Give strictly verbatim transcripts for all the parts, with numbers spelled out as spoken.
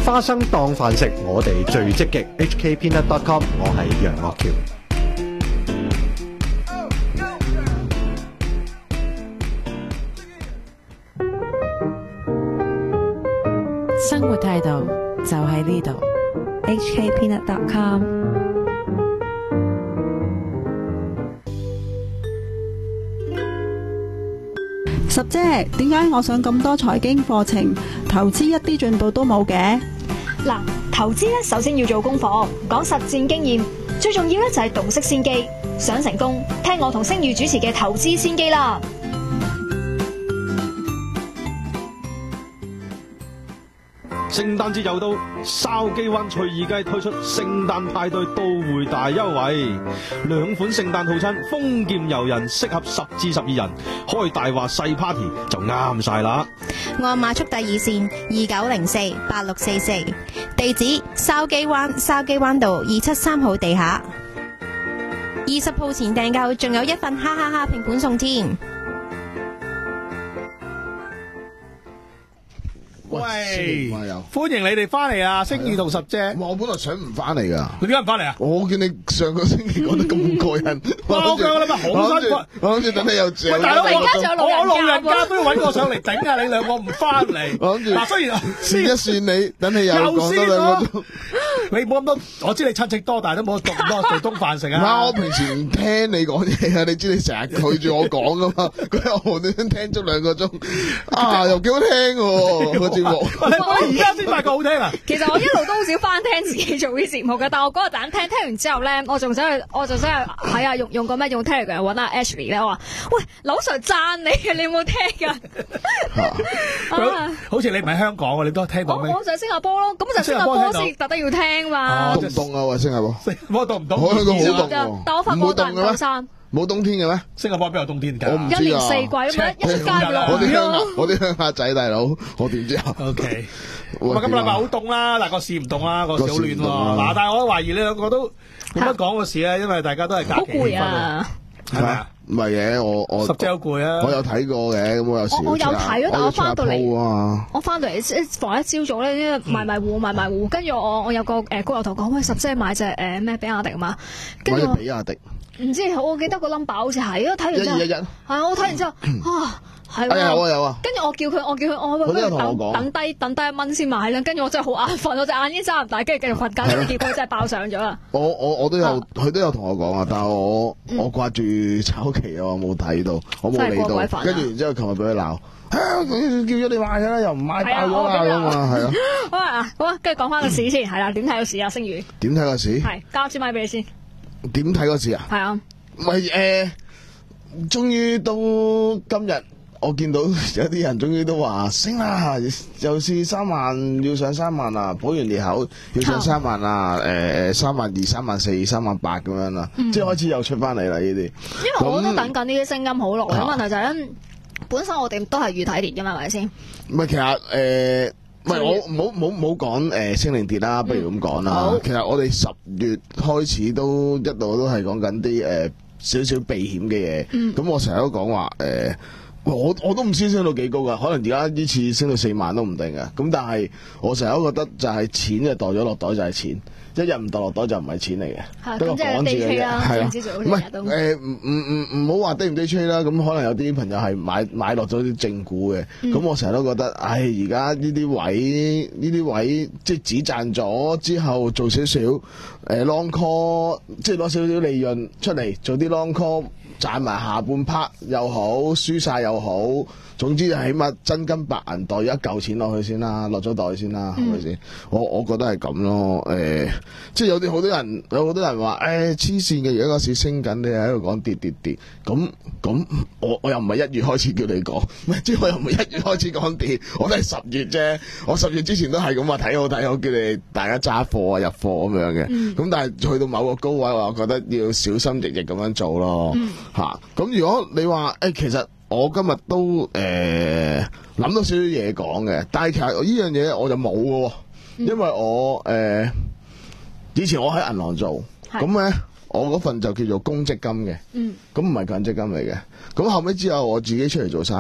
花生當飯食，我哋最積極。H K Peanut dot com， 我係楊岳橋。 生活態度就喺呢度。 H K Peanut dot com。 十姐，點解我上咁多財經課程，投資一啲進步都冇嘅？ 嗱，投資咧首先要做功課，講實戰經驗，最重要咧就係洞悉先機。想成功，聽我同星宇主持嘅投資先機啦。 聖誕節又到，筲箕灣翠怡街推出聖誕派對到會大優惠，兩款聖誕套餐，豐儉由人，適合十至十二人，開大話細 party 就啱晒啦。 按碼速遞熱線二九零四八六四四，地址筲箕灣筲箕灣道二七三號地下，二十號前訂購仲有一份哈哈哈拼盤送添。 喂， 歡迎你哋翻嚟啊！星宇同十姐， 我本來想唔翻嚟噶， 你點解唔翻嚟啊？ 我見你上個星期講得咁過癮， 我講啦嘛，好辛苦。 我諗住等你有獎。 喂，大佬，我我老人家都要揾我上嚟頂啊！你兩個唔翻嚟， 我諗住嗱，雖然算一算你，等你又講多兩個鐘。 你冇咁多，我知你親戚多，但係都冇咁多對東飯食啊。 唔係，我平時唔聽你講嘢啊，你知你成日拒住我講噶嘛？佢又無端端聽足兩個鐘，啊，又幾好聽喎個節目。 而家先發覺好聽啊！ 其實我一路都好少翻聽自己做啲節目嘅，但我嗰日等聽聽完之後咧，我仲想去，我仲想去係啊，用用個咩用 Telegram 揾阿 Ashley 咧，我話喂，劉 Sir 讚你嘅，你有冇聽㗎？ 啊、好似你唔喺香港喎，你都聽到咩？ 我就喺新加坡咯，咁就新加坡先特登要聽嘛。 凍唔凍啊？喂，新加坡， 新加坡凍唔凍？ 我香港好凍喎， 但我發覺大唔夠山。 冇冬天嘅咩？ 新加坡邊有冬天㗎？ 我唔知啊。 一年四季咁樣，一出街就落雨咯。 我啲鄉下仔大佬，我點知啊 ？O K， 咁啊，今禮拜好凍啦，但個市唔凍啦，個市好暖喎。嗱，但係我懷疑你兩個都冇乜講個市咧，因為大家都係假期氣氛啊，係咪啊？ 唔係嘅，我我十隻好攰啊！ 我有睇過嘅，咁我有時我我有睇咯，但我翻到嚟， 啊、 我翻到嚟一逢一朝早咧，因為迷迷糊迷迷糊，跟住我我有個誒高友同講，喂，十姐買隻誒咩比亞迪啊嘛，跟住比亞迪。 唔知我記得個 number 好似係，睇完之後一二一一， 係我睇完之後啊，係有啊有啊， 跟住我叫佢，我叫佢，我佢都有同我講， 等低等低一蚊先買啦。跟住我真係好眼瞓，我隻眼已經睜唔大，跟住繼續瞓覺，結果真係爆上咗啦。 我我我都有，佢都有同我講啊，但係我我掛住炒期啊，我冇睇到，我冇理到。跟住然之後，琴日俾佢鬧，叫咗你買啦，又唔買爆咗啦咁啊，係啊。 好啊，好啊，跟住講翻個市先，係啦，點睇個市啊？星宇點睇個市？ 係交支咪俾你先。 點睇個市啊？ 係啊， 咪誒，終於到今日，我見到有啲人終於都話升啦，又是三萬，要上三萬啦，補完裂口要上三萬啦，誒誒三萬二、三萬四、三萬八咁樣啦，即係開始又出翻嚟啦呢啲。因為我都等緊呢啲聲音好耐，問題就係咧，本身我哋都係預睇跌嘅嘛，係咪先？ 唔係，其實誒。唔係我唔好唔好唔好講誒升定跌啦，不如咁講啦。其實我哋十月開始都一路都係講緊啲誒少少避險嘅嘢。咁、嗯、我成日都講話誒，我我都唔知升到幾高噶，可能而家呢次升到四萬都唔定噶。咁但係我成日都覺得就係錢就袋咗落袋就係錢。一日唔袋落袋就唔係錢嚟嘅，不過講字嘅啫，係啦，唔係誒唔唔唔唔好話 day 唔 day trade 啦，咁可能有啲朋友係買買落咗啲正股嘅，咁、嗯、我成日都覺得，唉而家呢啲位呢啲位即係只賺咗之後做少少誒 long call， 即係攞少少利潤出嚟做啲 long call， 賺埋下半 part 又好，輸晒又好。總之就起碼真金白銀袋咗一嚿錢落去先啦，落咗袋先啦，係咪先？我我覺得係咁咯，誒、欸，即係有啲好多人有好多人話，誒黐線嘅，而家個市升緊，你喺度講跌跌跌，咁咁我我又唔係一月開始叫你講，即係我又唔係一月開始講跌，我都係十月啫，我十月之前都係咁話睇好睇好，叫你大家揸貨啊入貨咁樣嘅，咁、嗯、但係去到某個高位，我覺得要小心翼翼咁樣做咯，嚇、嗯。咁、啊、如果你話誒、欸、其實。我今日都誒諗、呃、到少少嘢講嘅，但係其實呢樣嘢我就冇嘅，因為我誒、呃、以前我喺銀行做，咁咧我嗰份就叫做公積金嘅，咁唔係強積金嚟嘅。咁後尾之後我自己出嚟做生意，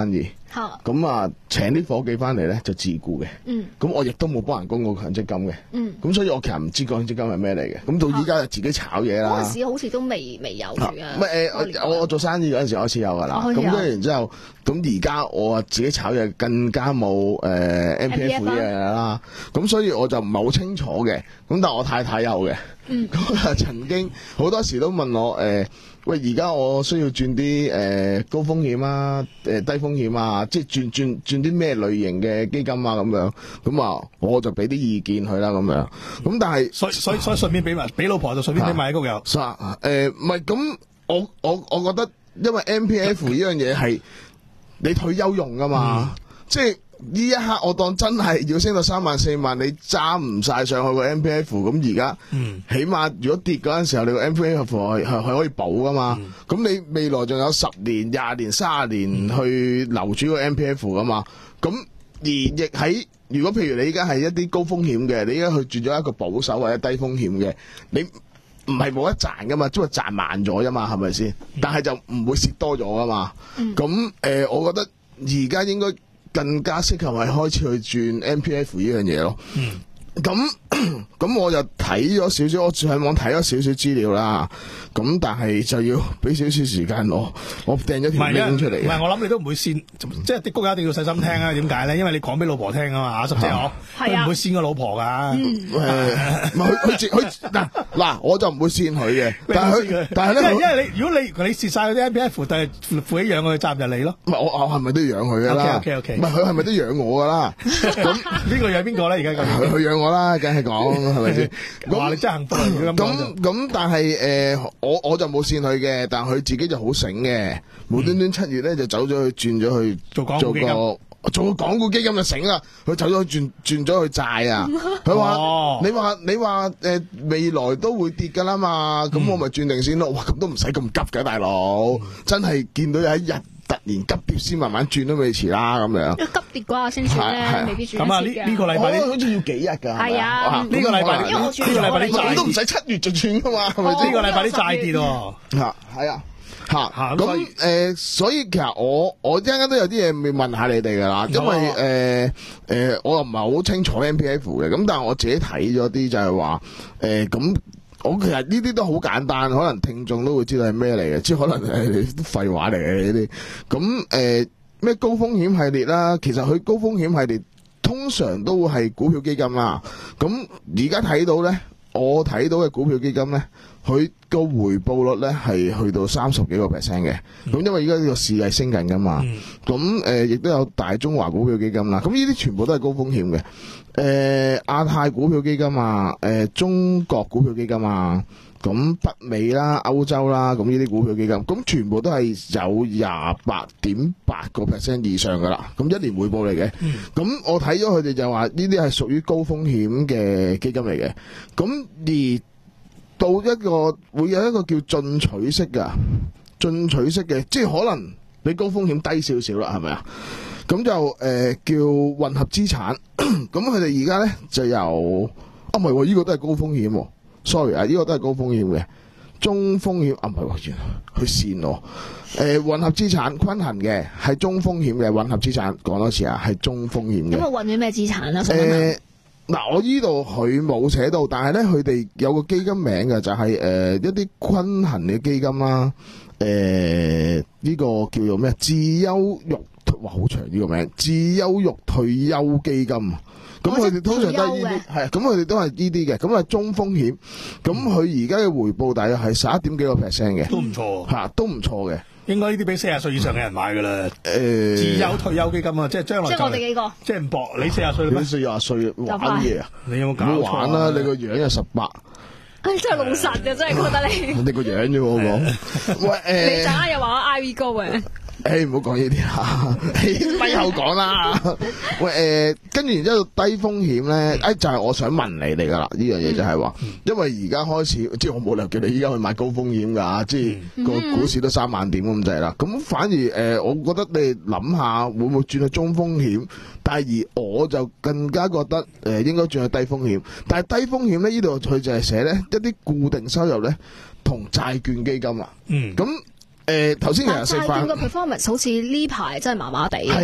咁啊請啲伙計翻嚟咧就自雇嘅。 嗯。 咁我亦都冇幫人供過強積金嘅。 嗯。 咁所以我其實唔知強積金係咩嚟嘅。咁到依家就自己炒嘢啦。 嗰陣時好似都未未有住啊。 唔係誒，我我做生意嗰陣時開始有㗎啦。咁跟住然之後，咁而家我啊自己炒嘢更加冇誒 M P F 呢樣嘢啦。咁所以我就唔係好清楚嘅。咁但係我太太有嘅。嗯。咁啊曾經好多時都問我誒。呃喂，而家我需要轉啲誒高風險啊，誒低風險啊，即係轉轉轉啲咩類型嘅基金啊咁樣，咁啊我就俾啲意見佢啦咁樣，咁但係所以所以所以順便俾埋俾老婆就順便俾埋喺屋有。 誒唔係咁，我我我覺得因為 M P F 呢樣嘢係你退休用噶嘛，嗯、即係。呢一刻我當真係要升到三萬四萬，你揸唔晒上去個 M P F， 咁而家起碼如果跌嗰陣時候，你個 M P F 係係可以補噶嘛？咁、嗯、你未來仲有十年、廿年、三十年去留住個 M P F 噶嘛？咁而亦喺如果譬如你而家係一啲高風險嘅，你而家去轉咗一個保守或者低風險嘅，你唔係冇得賺噶嘛？即係賺慢咗啫嘛，係咪先？但係就唔會蝕多咗噶嘛？咁誒、呃，我覺得而家應該。更加適合係開始去轉 M P F 呢樣嘢咯。咁咁我就睇咗少少，我上網睇咗少少資料啦。咁但係就要俾少少時間我，我掟咗條 link 出嚟。 唔係我諗你都唔會先，即係啲谷友一定要細心聽啊。點解咧？因為你講俾老婆聽啊嘛，十姐我佢唔會先個老婆噶。誒， 唔係佢佢佢嗱嗱，我就唔會先佢嘅。但係佢但係咧， 因為你如果你你蝕晒嗰啲 M P F，但係負起養佢責任就你咯。 唔係我我係咪都要養佢噶啦 ？OK OK， 唔係佢係咪都養我噶啦？ 咁邊個養邊個咧？而家佢佢養我啦，梗係講係咪先？ 哇！你真係幸福啊！如果咁咁咁，但係誒，我我就冇線佢嘅，但係佢自己就好醒嘅，無端端七月咧就走咗去轉咗去做港股基金， 做個港股基金就醒啦。佢走咗去轉轉咗去債啊！佢話你話你話誒未來都會跌噶啦嘛，咁我咪轉定先咯。哇！咁都唔使咁急嘅，大佬，真係見到有一日突然急跌先慢慢轉都未遲啦，咁樣。 急跌啩先算咧，未必轉。 咁啊，呢呢個禮拜好似要幾日㗎？ 係啊， 呢個禮拜呢個禮拜啲債都唔使七月就轉㗎嘛，係咪先？ 呢個禮拜啲債跌喎。 嚇，係啊。嚇，咁誒，所以其實我我一陣間都有啲嘢要問下你哋㗎啦，因為誒誒，我又唔係好清楚 M P F 嘅，咁但係我自己睇咗啲就係話誒咁。我其實呢啲都好簡單，可能聽眾都會知道係咩嚟嘅，即係可能係啲廢話嚟嘅呢啲。咁誒咩高風險系列啦，其實佢高風險系列通常都會係股票基金啦。咁而家睇到咧，我睇到嘅股票基金咧，佢個回報率咧係去到三十幾個 percent 嘅。咁、嗯、因為而家呢個市係升緊噶嘛，咁誒亦都有大中華股票基金啦。咁呢啲全部都係高風險嘅。誒、呃、亞太股票基金啊，誒、呃、中國股票基金啊，咁北美啦、歐洲啦，咁呢啲股票基金，咁全部都係有廿八點八個 percent 以上噶啦，咁一年回報嚟嘅。咁、嗯、我睇咗佢哋就話呢啲係屬於高風險嘅基金嚟嘅。咁而到一個會有一個叫進取式噶，進取式嘅，即係可能比高風險低少少啦，係咪啊？咁就誒、呃、叫混合資產，咁佢哋而家咧就由啊唔係喎，呢、這個都係高風險喎 ，sorry 啊，呢、這個都係高風險嘅，中風險啊唔係喎，原來佢線喎，誒、呃、混合資產均衡嘅係中風險嘅混合資產，講多次啊，係中風險嘅。 咁啊混咗咩資產啊？ 誒嗱，我呢度佢冇寫到，但係咧佢哋有個基金名嘅，就係、是、誒、呃、一啲均衡嘅基金啦，誒、呃、呢、這個叫做咩？自優育。哇，好長呢個名，自優育退休基金，咁佢哋通常都係呢啲，係，咁佢哋都係呢啲嘅，咁係中風險，咁佢而家嘅回報大約係十一點幾個 percent 嘅， 都唔錯， 吓，都唔錯嘅， 應該呢啲俾四十歲以上嘅人買噶啦，誒、 嗯， 自優退休基金啊，即係將來， 即係我哋幾個， 即係唔搏，你四十歲啦咩？ 你四十歲玩嘢啊？ 你有冇搞錯？唔好玩啦，你個樣又十八。 唉，真係老實嘅，真係覺得你。 你個樣啫，我講。喂，誒， 你陣間又話我 I V 高嘅。 誒，唔好講呢啲啦，咪後講啦。喂，誒、呃，跟住然之後低風險咧，誒就係、是、我想問你哋噶啦，呢樣嘢就係話，因為而家開始，即係我冇理由叫你依家去買高風險噶，即係個股市都三萬點咁滯啦。咁反而誒、呃，我覺得你諗下會唔會轉去中風險？但係而我就更加覺得誒、呃，應該轉去低風險。但係低風險咧，呢度佢就係寫咧一啲固定收入咧，同債券基金啊。嗯。咁。誒頭先其實食飯， 但係債券嘅 performance 好似呢排真係麻麻地。 係啦，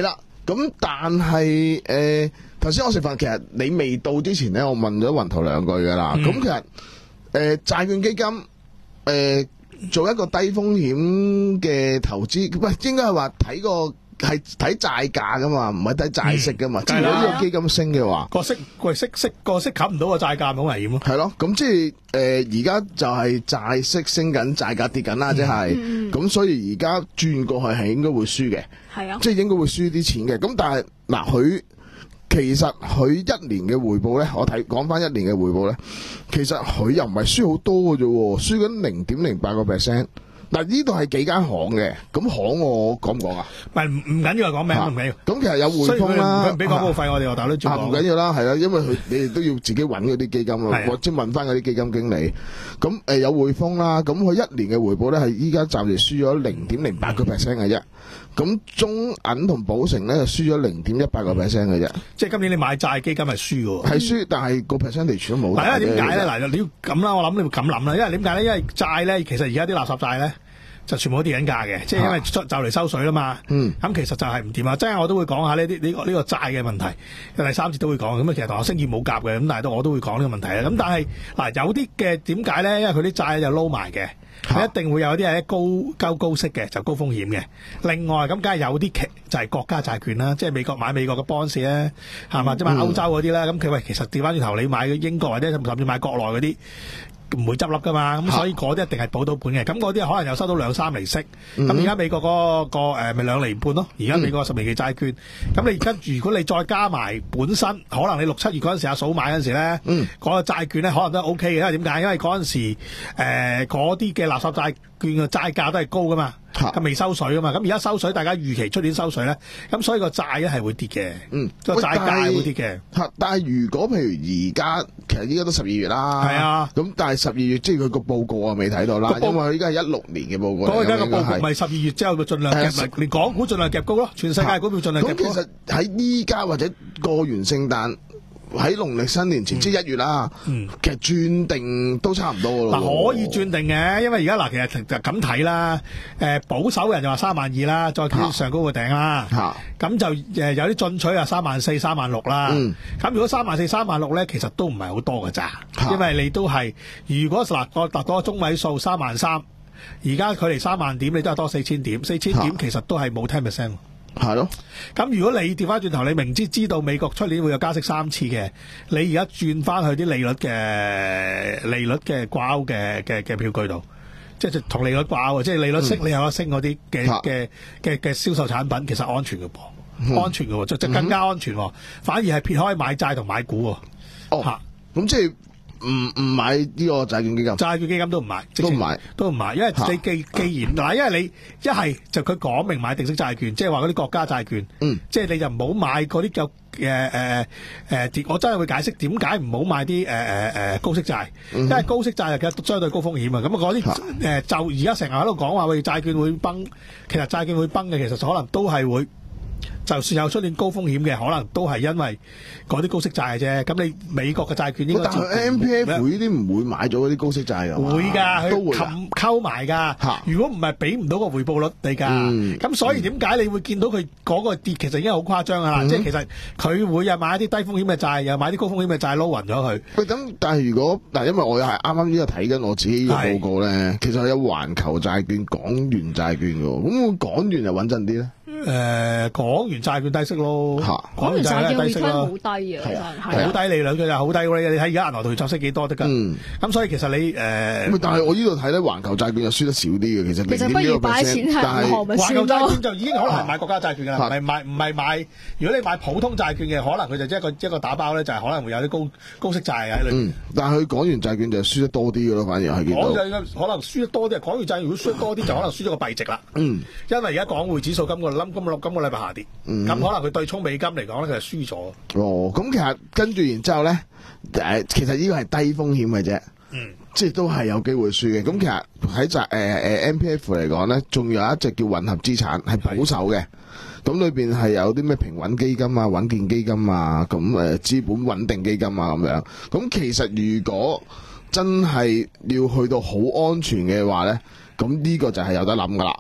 咁但係誒頭先我食飯，其實你未到之前咧，我問咗雲圖兩句㗎啦。咁、嗯、其實誒、呃、債券基金誒、呃、做一個低風險嘅投資，喂，應該係話睇個。係睇債價噶嘛，唔係睇債息噶嘛。即係如果呢個基金升嘅話， 個息個息息個息冚唔到個債價，好危險咯。 係咯，咁即係誒而家就係債息升緊，債價跌緊啦，即係咁，所以而家轉過去係應該會輸嘅。係啊，即係應該會輸啲錢嘅。咁但係嗱，佢其實佢一年嘅回報咧，我睇講翻一年嘅回報咧，其實佢又唔係輸好多嘅啫，輸緊零點零八個 percent。嗱，呢度係幾間行嘅，咁行我講唔講啊？ 唔係唔唔緊要，講名唔緊要。 咁其實有匯豐啦， 唔俾廣告費我哋，我大佬啊唔緊要啦，係啦，因為佢你哋都要自己揾嗰啲基金啊，或者問翻嗰啲基金經理。咁誒有匯豐啦，咁佢一年嘅回報咧係依家暫時輸咗零點零八個 percent 嘅啫。咁中銀同寶城咧就輸咗零點一八個 percent 嘅啫。即係今年你買債基金係輸嘅。係輸，但係個 percentage 都冇。 嗱，因為點解咧？嗱，你要咁啦，我諗你會咁諗啦。因為點解咧？因為債咧，其實而家啲垃圾債咧。就全部都跌緊價嘅，即係因為就嚟收水啦嘛。嗯，咁其實就係唔掂啊！即係我都會講下呢啲呢個呢個債嘅問題，第三節都會講。咁啊，其實同我升業冇夾嘅，咁但係都我都會講呢個問題啊。咁但係嗱，有啲嘅點解咧？因為佢啲債就撈埋嘅，一定會有啲係高高高息嘅，就高風險嘅。另外咁，梗係有啲期就係國家債券啦，即係美國買美國嘅 bonds 咧，係嘛？即係買歐洲嗰啲啦。咁佢喂，其實調翻轉頭，你買英國或者甚至買國內嗰啲。唔會執笠噶嘛，咁所以嗰啲一定係保到本嘅。咁嗰啲可能又收到兩三厘息。咁而家美國嗰、嗰個誒咪兩厘半咯。而家美國十年期債券，咁、嗯、你跟住如果你再加埋本身，可能你六七月嗰陣時阿嫂買嗰陣時咧，嗰、嗯、個債券咧可能都 O K 嘅。因為點解？因為嗰陣時誒嗰啲嘅垃圾債券嘅債價都係高噶嘛。咁未收水啊嘛，咁而家收水，大家預期出年收水咧，咁所以個債咧係會跌嘅，嗯，個債價會跌嘅。嚇，但係如果譬如而家其實依家都十二月啦，係啊，咁但係十二月即係佢個報告啊未睇到啦，因為佢依家係一六年嘅報告。咁而家個報告咪十二月之後，佢盡量夾，連港股盡量夾高咯，全世界股票盡量夾高。咁其實喺依家或者過完聖誕。喺農曆新年前，嗯、即係一月啦，嗯、其實轉定都差唔多咯。嗱，可以轉定嘅，因為而家嗱，其實就咁睇啦。誒，保守人就話三萬二啦，再加上高個頂啦。咁、啊、就誒有啲進取啊，三萬四、三萬六啦。咁、嗯、如果三萬四、三萬六咧，其實都唔係好多㗎咋，啊、因為你都係如果嗱個達到個中位數三萬三，而家距離三萬點，你都係多四千點，四千點其實都係冇 ten percent。係咯，咁如果你調翻轉頭，你明知知道美國出年會有加息三次嘅，你而家轉翻去啲利率嘅利率嘅掛鈎嘅嘅嘅票據度，即係同利率掛鈎，即係利率升，嗯、你有得升嗰啲嘅嘅嘅嘅銷售產品，其實安全嘅噃，嗯、安全嘅，就就更加安全，嗯、反而係撇開買債同買股。哦，吓，咁即係。唔唔買呢個債券基金，債券基金都唔買，都唔買，都唔買，因為你既既然嗱，因為你一係就佢講明買定息債券，即係話嗰啲國家債券，嗯，即係你就唔好買嗰啲叫誒誒誒，我真係會解釋點解唔好買啲誒誒誒高息債，嗯、因為高息債其實相對高風險啊。咁嗰啲誒就而家成日喺度講話，喂，債券會崩，其實債券會崩嘅，其實可能都係會。就算有出現高風險嘅，可能都係因為嗰啲高息債嘅啫。咁你美國嘅債券應該，但係 M P F 呢啲唔會買咗嗰啲高息債㗎。會㗎，佢冚溝埋㗎。如果唔係俾唔到個回報率你㗎。咁、嗯、所以點解你會見到佢嗰個跌其實已經好誇張㗎啦？嗯、即係其實佢會又買一啲低風險嘅債，又買啲高風險嘅債撈勻咗佢。喂，咁但係如果嗱，因為我又係啱啱呢個睇緊我自己嘅報告咧，其實有環球債券、港元債券㗎。咁港元就穩陣啲咧？誒、呃，港元債券低息咯，港元債券低息咯，好低啊，好低利率嘅，好低嘅。你睇而家銀行同佢作息幾多得噶？咁、嗯、所以其實你誒，呃、但係我呢度睇咧，環球債券就輸得少啲嘅。其實其實不如擺錢喺銀行咪算咯。環球債券就已經可能係買國家債券噶啦，唔係買唔係買。如果你買普通債券嘅，可能佢就一個一個打包咧，就係可能會有啲高高息債喺裏面。嗯、但係佢港元債券就輸得多啲嘅咯，反而係見到。可能輸得多啲，港元債券如果輸得多啲，就可能輸咗個幣值啦。嗯，因為而家港匯指數今個冧。今個今個禮拜下跌，咁、嗯、可能佢對沖美金嚟講咧，佢係輸咗。哦，咁其實跟住然之後咧，誒，其實呢個係低風險嘅啫，嗯，即係都係有機會輸嘅。咁、嗯、其實喺就誒誒 M P F 嚟講咧，仲有一隻叫混合資產，係保守嘅。咁裏邊係有啲咩平穩基金啊、穩健基金啊、咁誒資本穩定基金啊咁樣。咁其實如果真係要去到好安全嘅話咧，咁呢個就係有得諗噶啦。咁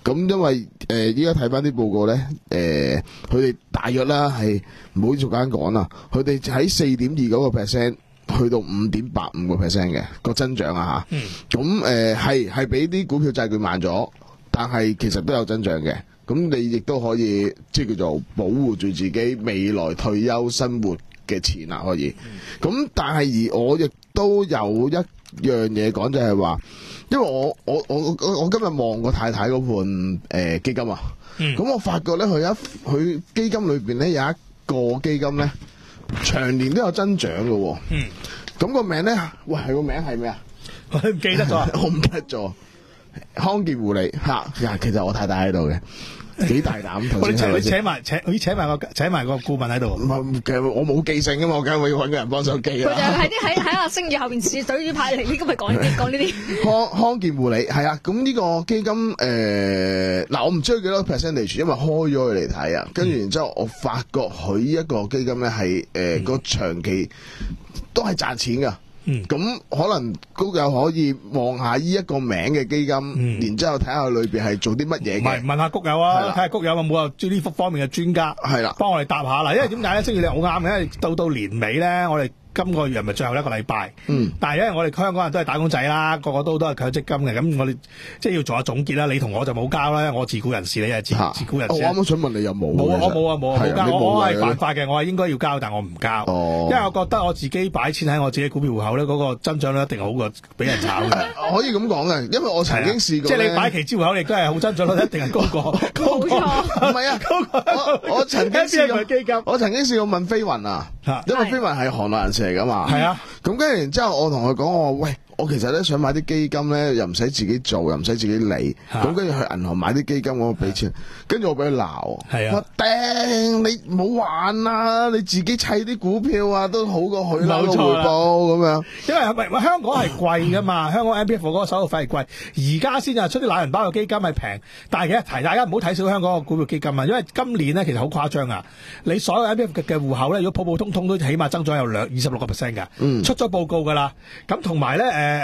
咁因為誒依家睇翻啲報告咧，誒佢哋大約啦係唔好逐間講啦，佢哋喺四點二九個 percent 去到五點八五個 percent 嘅個增長啊嚇。咁誒係係比啲股票債券慢咗，但係其實都有增長嘅。咁你亦都可以即係叫做保護住自己未來退休生活嘅錢啊，可以。咁但係而我亦都有一樣嘢講，就係話，因為我我我我我今日望過太太嗰盤誒、呃、基金啊，咁、嗯、我發覺咧佢一佢基金裏邊咧有一個基金咧長年都有增長嘅喎。嗯，咁個名咧，喂，係個名係咩啊？ 我唔記得咗， 我唔記得咗。康健護理嚇，其實我太太喺度嘅。幾大膽！ 我請佢請埋請，佢請埋個請埋個顧問喺度。 唔係，其實我冇記性噶嘛，我梗係會揾個人幫手記啊。 佢就喺啲喺喺阿星宇後邊試對住派嚟，呢個咪講呢啲講呢啲。 康康健護理係啊，咁呢個基金誒嗱、呃，我唔知佢幾多 percentage， 因為開咗佢嚟睇啊，跟住然之後我發覺佢呢一個基金咧係誒個長期都係賺錢㗎。嗯，咁可能都有可以望下呢一個名嘅基金，嗯、然之後睇下裏邊係做啲乜嘢嘅。唔係問下谷友啊，睇下谷友有冇啊呢幅方面嘅專家，係啦，幫我哋答下啦。因為點解咧？星宇你好啱嘅，因為到到年尾咧，我哋今個月係咪最後一個禮拜？嗯，但係因為我哋香港人都係打工仔啦，個個都都係強積金嘅，咁我哋即係要做下總結啦。你同我就冇交啦，我自僱人士，你係自自僱人士。 我啱啱想問你有冇？ 冇啊！我冇啊！冇啊！冇交。我係犯法嘅，我係應該要交，但我唔交。哦，因為我覺得我自己擺錢喺我自己股票戶口咧，嗰個增長率一定好過俾人炒嘅。 可以咁講嘅，因為我曾經試過。 即係你擺期資戶口，亦都係好增長率，一定係高過。 冇錯。 唔係啊，我我曾經試過基金，我曾經試過問飛雲啊，因為飛雲係行內人士嚟噶嘛。係啊。咁跟住然之後，我同佢講我話喂，我其實咧想買啲基金咧，又唔使自己做，又唔使自己理。咁跟住去銀行買啲基金，我俾錢，跟住我俾佢鬧。係啊，頂你唔好玩啦！你自己砌啲股票啊，都好過佢啦，個回報咁樣。因為係咪香港係貴噶嘛？香港 M P F 嗰個手續費係貴，而家先至出啲懶人包嘅基金係平。但係其實提大家唔好睇小香港個股票基金啊，因為今年咧其實好誇張啊！你所有 M P F 嘅戶口咧，如果普普通通都起碼增長有兩二十六個 percent 㗎。嗯，出咗報告㗎啦。咁同埋咧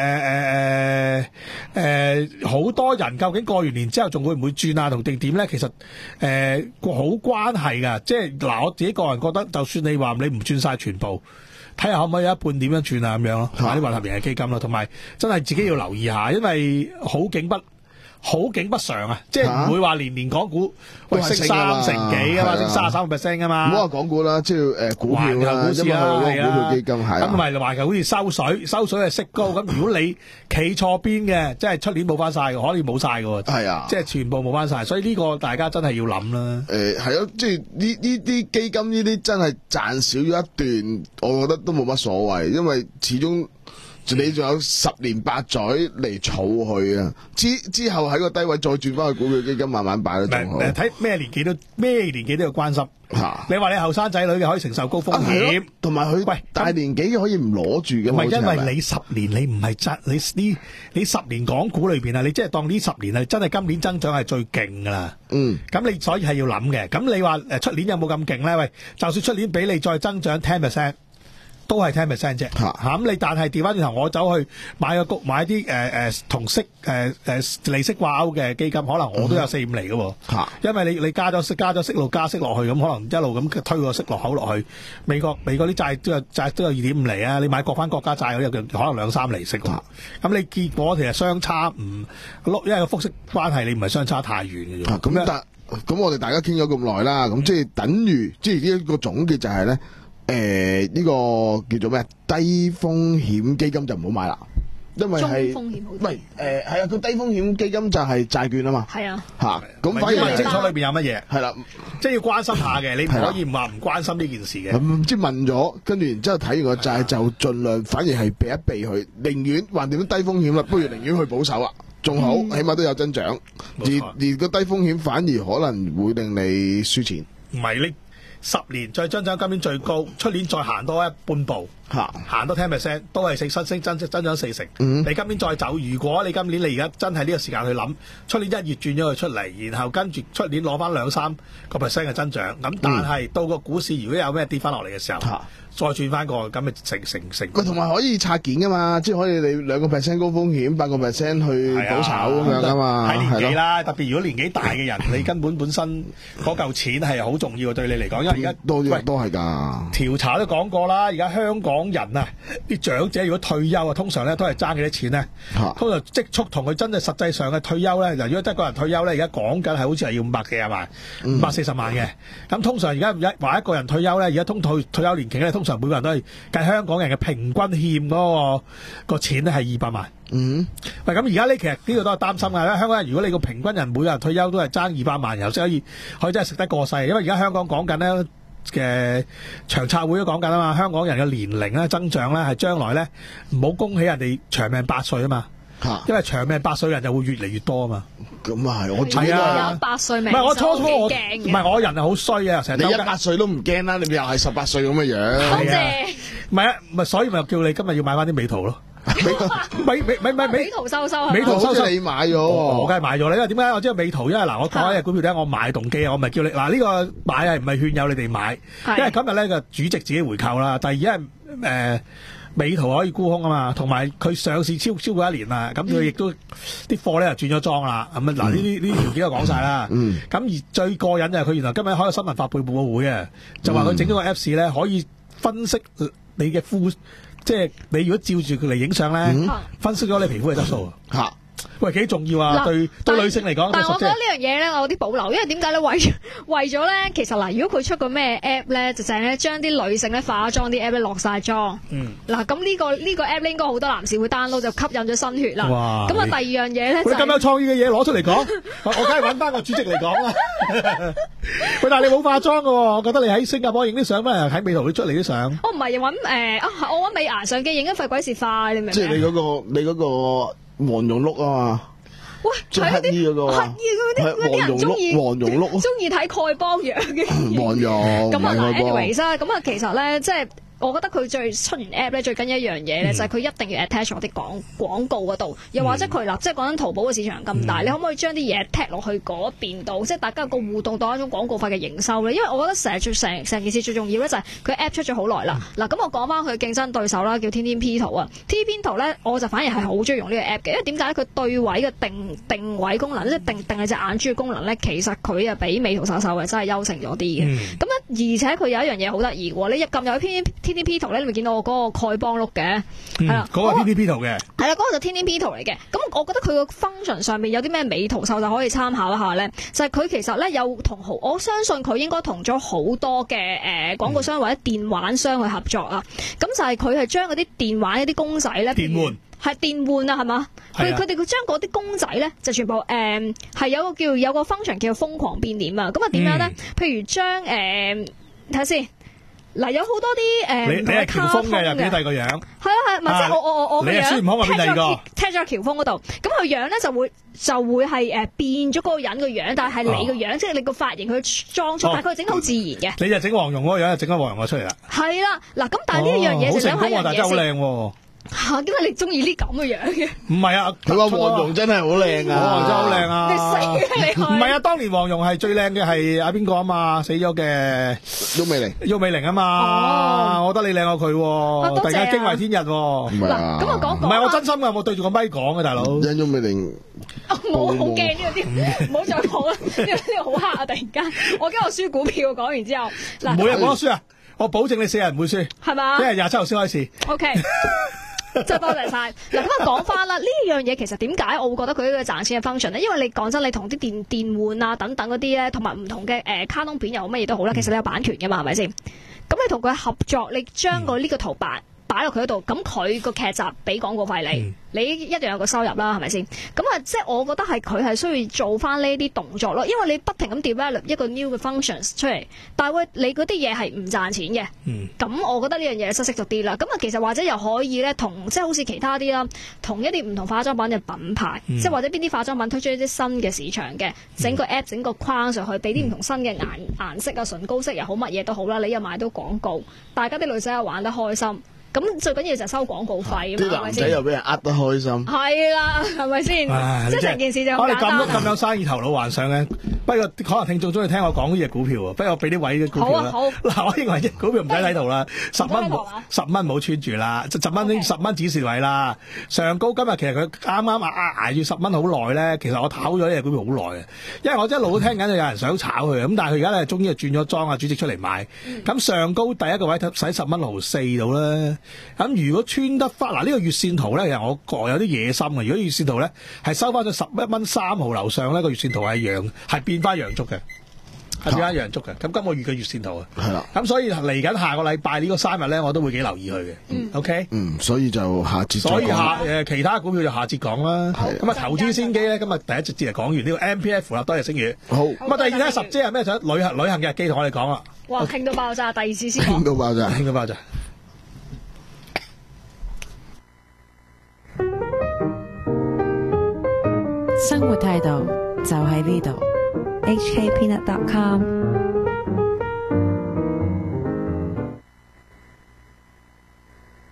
誒誒誒誒誒好多人究竟過完年之後仲會唔會轉啊？同定點咧？其實誒個好關係㗎。即係嗱，我自己個人覺得，就算你話你唔轉晒全部，睇下可唔可以有一半點樣轉啊咁樣咯，買啲混合型嘅基金咯，同埋真係自己要留意下，因為好景不好景不常啊！即係唔會話年年港股喂升三成幾啊嘛，升三十三個 percent 啊嘛。唔好話港股啦，即係誒股票啦，因為好多股票基金係咁，同埋環球好似收水，收水係息高。咁如果你企錯邊嘅，即係出年冇翻晒嘅，可以冇晒嘅。係啊，即係全部冇翻晒。所以呢個大家真係要諗啦。誒係咯，即係呢呢啲基金呢啲真係賺少咗一段，我覺得都冇乜所謂，因為始終。你仲有十年八載嚟儲佢啊！之之後喺個低位再轉翻去股票基金，慢慢擺都仲好。睇咩年紀都咩年紀都要關心。嚇！你話你後生仔女嘅可以承受高風險，同埋佢喂大年紀嘅可以唔攞住嘅。唔係因為你十年你唔係真你呢你十年港股裏邊啊，你即係當呢十年係真係今年增長係最勁㗎啦。嗯。咁你所以係要諗嘅。咁你話誒出年有冇咁勁咧？喂，就算出年俾你再增長 ten percent。都係 ten percent 啫，嚇咁你但係調翻轉頭，我走去買個谷買啲誒誒同息誒誒、呃、利息掛鈎嘅基金，可能我都有四五厘嘅喎，嚇，因為你你加咗息加咗息路加息落去，咁可能一路咁推個息落口落去，美國美國啲債都有債都有二點五厘啊，你買國翻國家債嗰啲可能兩三厘息，咁你結果其實相差唔，因為個複息關係你唔係相差太遠嘅啫。咁但咁我哋大家傾咗咁耐啦，咁即係等於即係呢一個總結就係咧。誒，呢、呃這個叫做咩？低風險基金就唔好買啦，因為係中風險好。唔係誒，係啊，個低風險基金就係債券啊嘛。係啊，吓咁反而問清楚裏邊有乜嘢。係啦，即係要關心下嘅，你唔可以唔話唔關心呢件事嘅。唔知問咗，跟住然之後睇完個債就盡量，反而係避一避佢，寧願還掂低風險啦，不如寧願去保守啦，仲好，嗯、起碼都有增長。而而個低風險反而可能會令你輸錢。唔係你。十年再增長，今年最高，出年再行多一半步，行、啊、多 ten percent 都係升新升增增長四成。嗯、你今年再走，如果你今年你而家真係呢個時間去諗，出年一月轉咗佢出嚟，然後跟住出年攞翻兩三個 percent 嘅增長，咁但係到個股市如果有咩跌翻落嚟嘅時候，啊、 再轉翻個咁嘅成成成。 喂，同埋可以拆件噶嘛，即係可以你兩個 percent 高風險，八個 percent 去補炒咁樣噶嘛。 睇年紀啦，特別如果年紀大嘅人，你根本本身嗰嚿錢係好重要嘅對你嚟講，因為而家多都係㗎。 調查都講過啦，而家香港人啊，啲長者如果退休啊，通常咧都係爭幾多錢咧？通常積蓄同佢真係實際上嘅退休咧，嗱，如果得個人退休咧，而家講緊係好似係要五百幾廿萬、五百四十萬嘅。咁通常而家一話一個人退休咧，而家通退退休年期咧，通常每個人都係計香港人嘅平均欠嗰、嗰個個錢咧係二百萬。 嗯， 喂，咁而家呢，其實呢個都係擔心㗎。香港人如果你個平均人每個人退休都係爭二百萬，然後先可以可以真係食得過世。因為而家香港講緊咧嘅長策會都講緊啊嘛，香港人嘅年齡咧增長咧係將來咧唔好恭喜人哋長命百歲啊嘛。因為長命百歲人就會越嚟越多啊嘛。 咁啊係，我係啊，有百歲命， 唔係我初初我唔係係我人係好衰啊，成日你一百歲都唔驚啦，你咪又係十八歲咁嘅樣。 多謝。 唔係啊，唔係所以咪叫你今日要買翻啲美圖咯。美美美美美圖收收， 美圖收收， 你買咗， 我梗係買咗啦。因為點解我知道美圖？因為嗱，我講一隻股票咧，我買動機啊，我唔係叫你嗱呢個買係唔係勸誘你哋買？因為今日咧個主席自己回購啦。第二因為誒美圖可以沽空啊嘛，同埋佢上市超超過一年啦，咁佢亦都啲貨咧就轉咗莊啦。咁啊嗱呢啲呢啲條件就講晒啦。咁而最過癮就係佢原來今日開個新聞發佈報會啊，就話佢整咗個 Apps 咧可以分析你嘅膚。即係你如果照住佢嚟影相咧，嗯、分析咗你皮膚嘅質素啊！喂，幾重要啊！對對女性嚟講， 但係我覺得呢樣嘢咧，我有啲保留，因為點解咧？為為咗咧，其實嗱，如果佢出個咩 app 咧，就係咧將啲女性咧化妝啲 app 咧落晒妝。嗯。嗱，咁呢個呢個 app 咧，應該好多男士會 download 就吸引咗新血啦。哇！咁啊，第二樣嘢咧， 你咁有創意嘅嘢攞出嚟講，我梗係揾翻個主席嚟講啦。喂，但係你冇化妝㗎喎，我覺得你喺新加坡影啲相，咩喺美圖會出嚟啲相？ 我唔係揾誒啊！我揾美顏相機影一費鬼事快，你明唔明？ 即係你嗰個你嗰個。黃蓉碌啊嘛， 喂， 即係黑衣嗰個， 黑衣嗰啲嗰啲人中意， 黃蓉碌， 中意睇丐幫樣嘅。 黃蓉， 咁啊，anyways 啦，咁啊，其實咧，即係。我覺得佢最出完 app 咧，最緊要一樣嘢咧，就係佢一定要 attach 我啲廣廣告嗰度，又或者佢嗱，即係講緊淘寶嘅市場咁大，你可唔可以將啲嘢 tag 落去嗰邊度，即係大家個互動當一種廣告費嘅營收咧？因為我覺得成日成成件事最重要咧，就係佢 app 出咗好耐啦。嗱，咁我講翻佢競爭對手啦，叫天天 P 圖啊。天天 P 圖咧，我就反而係好中意用呢個 app 嘅，因為點解咧？佢對位嘅定定位功能，即係定定係隻眼珠嘅功能咧，其實佢啊比美圖秀秀嘅真係優勝咗啲嘅。咁咧、嗯，而且佢有一樣嘢好得意喎，你一撳入去天天 P 圖咧，你咪見到我嗰個丐幫碌嘅，係啦、嗯，嗰、那個 T T P 圖嘅，係啦，嗰、那個就天天 P 圖嚟嘅。咁我覺得佢個 function 上面有啲咩美圖秀就可以參考一下咧，就係、是、佢其實咧有同好，我相信佢應該同咗好多嘅誒廣告商或者電玩商去合作啊。咁、嗯、就係佢係將嗰啲電玩一啲公仔咧，電玩係電玩啊，係嘛？佢佢哋佢將嗰啲公仔咧就全部誒係、呃、有個叫有個 function 叫做瘋狂變臉啊。咁啊點樣咧？嗯、譬如將誒睇下先。嗱，有好多啲誒， 你你係喬峰嘅，又變第二個樣。係啊係，咪即係我我我我個樣。 你係孫悟空啊，變第二個。 踢咗喬峰嗰度，咁佢樣咧就會就會係誒變咗嗰個人個樣，但係係你個樣，即係你個髮型去裝出，但係佢整得好自然嘅。 你就整黃蓉嗰個樣，就整咗黃蓉我出嚟啦。 係啦，嗱咁，但係呢樣嘢就想係一樣嘢先。 但係真係好靚喎。 嚇！點解你中意呢咁嘅樣嘅？ 唔係啊， 佢話黃蓉真係好靚啊！ 黃蓉真係好靚啊！ 你死啊你！ 唔係啊，當年黃蓉係最靚嘅係阿邊個啊嘛？死咗嘅郁美玲， 郁美玲啊嘛！我覺得你靚過佢喎，突然間驚為天人喎！ 唔係啊！ 咁我講講， 唔係我真心㗎，我對住個咪講嘅大佬。 因郁美玲， 冇好驚呢個啲，唔好再講啦！呢個呢個好黑啊！突然間，我驚我輸股票講完之後，嗱， 冇人講我輸啊！我保證你四日唔會輸， 係嘛？ 因為廿七號先開始。 OK。真係多謝晒。嗱，咁啊講翻啦，呢樣嘢其實點解我會覺得佢呢個賺錢嘅 function 咧？因為你講真，你同啲電電玩啊等等嗰啲咧，同埋唔同嘅誒、呃、卡通片又乜嘢都好啦，其實你有版權㗎嘛，係咪先？咁你同佢合作，你將個呢個圖版擺落佢嗰度，咁佢個劇集俾廣告費你。嗯你一定有個收入啦，係咪先？咁啊，即係我覺得係佢係需要做翻呢啲動作咯，因為你不停咁 develop 一個 new 嘅 functions 出嚟，但係你嗰啲嘢係唔賺錢嘅。咁、嗯、我覺得呢樣嘢失色咗啲啦。咁啊，其實或者又可以咧，同即係好似其他啲啦，同一啲唔同化妝品嘅品牌，嗯、即係或者邊啲化妝品推出一啲新嘅市場嘅，整個 app 整個框上去，俾啲唔同新嘅顏顏色啊、唇膏色又好乜嘢都好啦，你又買到廣告，大家啲女仔又玩得開心。 咁最緊要就係收廣告費啲男仔又俾人呃得開心， 係啦，係咪先？即係成件事就我哋好簡單。 咁咁有生意頭腦幻想咧，不過可能聽眾中意聽我講呢隻股票喎，不如我俾啲位嘅股票啦。 好啊好。 嗱，我認為隻股票唔使睇圖啦，十蚊冇十蚊冇穿住啦，十蚊十蚊指示位啦。上高今日其實佢啱啱啊捱住十蚊好耐咧，其實我炒咗呢隻股票好耐嘅，因為我一路都聽緊有人想炒佢，咁但係佢而家咧終於係轉咗莊啊，主席出嚟買。咁、嗯、上高第一個位使十蚊六毫四度啦。咁如果穿得翻嗱呢個月線圖咧，其實我個有啲野心嘅。如果月線圖咧係收翻咗十一蚊三毫樓上咧，個月線圖係陽係變翻陽燭嘅。係變翻陽燭嘅，咁今個月嘅月線圖啊，係啦，咁所以嚟緊下個禮拜呢個三日咧，我都會幾留意佢嘅。嗯，OK，嗯， 所以就下節再講。 所以下誒其他股票就下節講啦。咁啊，投資先機咧，今日第一節節嚟講完呢個 M P F 啦，多謝星宇。好，咁啊，第二睇十姐係咩？就旅行旅行嘅日記同我哋講啦。 哇，興到爆炸！第二次先講。 興到爆炸， 興到爆炸。 生活態度就喺呢度。 H K Peanut dot com